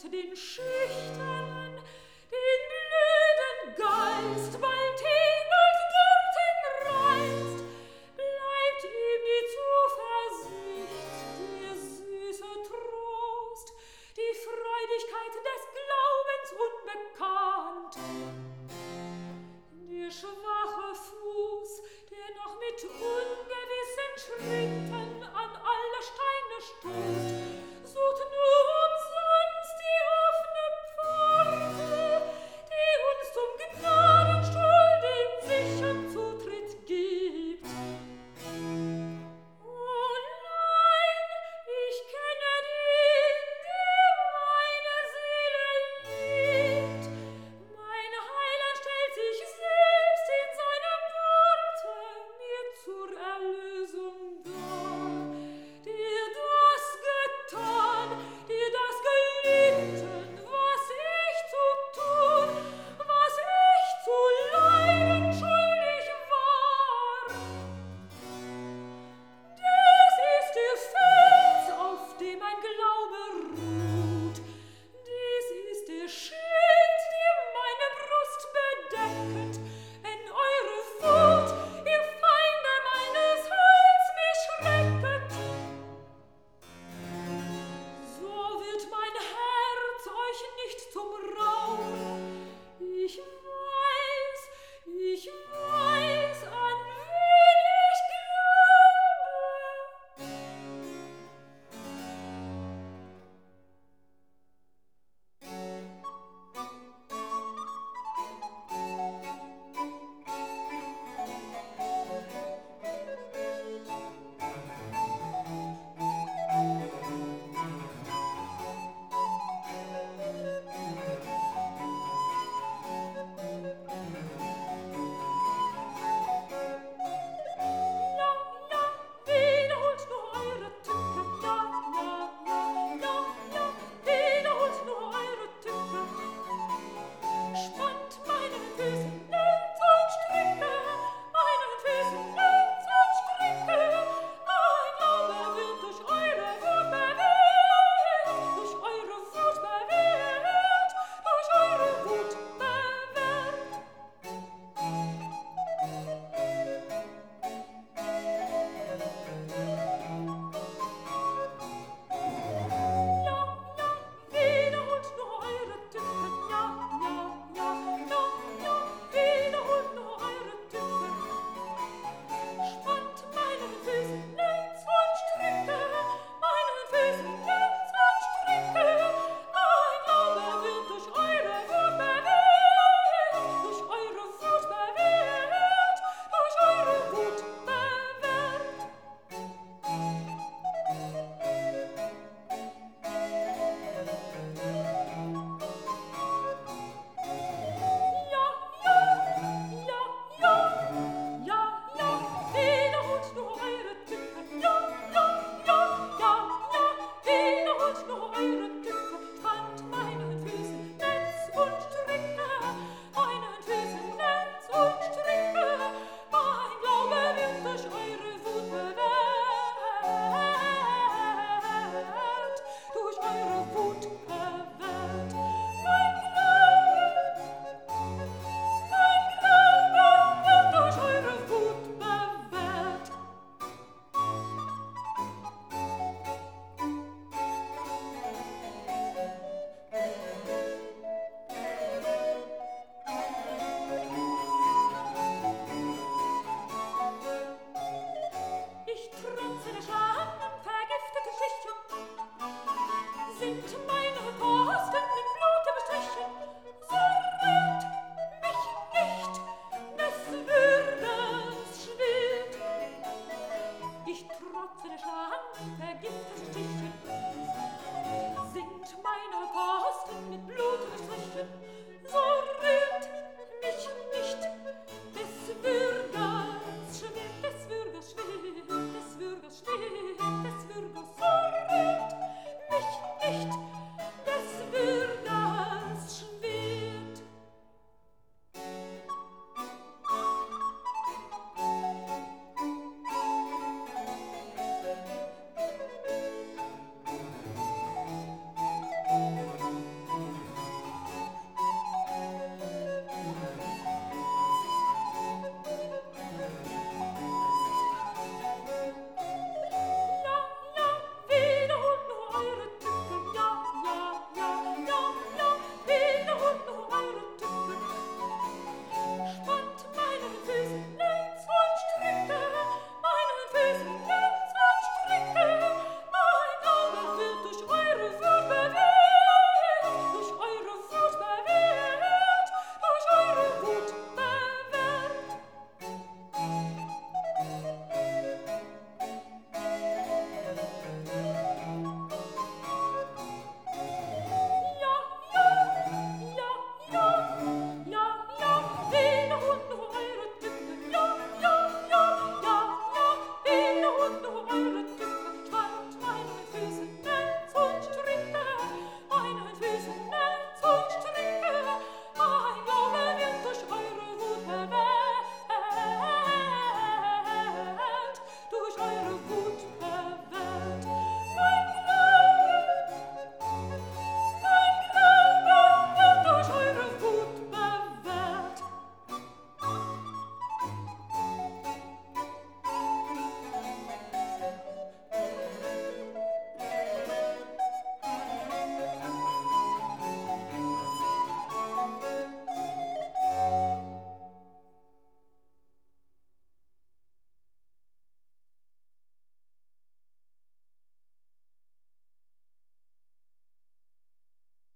den Schüchternen, den blöden Geist bald hin und dorthin reißt, bleibt ihm die Zuversicht, der süße Trost, die Freudigkeit des Glaubens unbekannt. Der schwache Fuß, der noch mit ungewissen Schritten an alle Steine stoßt, sucht nur umsonst die offene Pforte, die uns zum Gnadenstuhl den sichern Zutritt gibt. Oh nein, ich kenne den, der meine Seele liebt. Mein Heiland stellt sich selbst in seinem Worte mir zur Erlösung dar, der das getan, der das gelitten, was ich zu tun, was ich zu leiden schuldig war. Das ist der Fels, auf dem mein Glaube ruht. Dies ist der Schild, der meine Brust bedecket, wenn eure Wut, ihr Feinde meines Heils, mich schrecket. So wird mein Herz euch nicht zum Raum. Ich weiß, an wen ich glaube. Wiederholt nur eure Tücke, wiederholt nur eure Tücke. Spannt meinen Füßen Netz und Stricke, meinen Füßen Netz und Stricke. Mein Glaube wird durch eure Wut bewährt, durch eure Wut bewährt, durch eure Wut bewährt. Wiederholt nur eure Tücke, wiederholt nur eure Tücke. Spannt meinen Füßen Netz und Stricke, meinen Füßen Netz und Stricke. Mein Glaube wird durch eure Wut bewährt, durch eure Wut bewährt, durch eure Wut bewährt. Wiederholt nur eure Tücke, wiederholt nur eure Tücke. Spannt meinen Füßen Netz und Stricke, meinen Füßen Netz und Stricke. Mein Glaube wird durch eure Wut bewährt, durch eure Wut bewährt. Mein Glaube wird durch eure Wut bewährt. Ich trotze der Scham und vergiftete Schlichen, sind meine Posten mit Blute bestrichen. So rührt mich nicht des Würdes Schwert. Ich trotze der Scham und vergiftete Schlichen, sind meine Posten mit Blute bestrichen. So rührt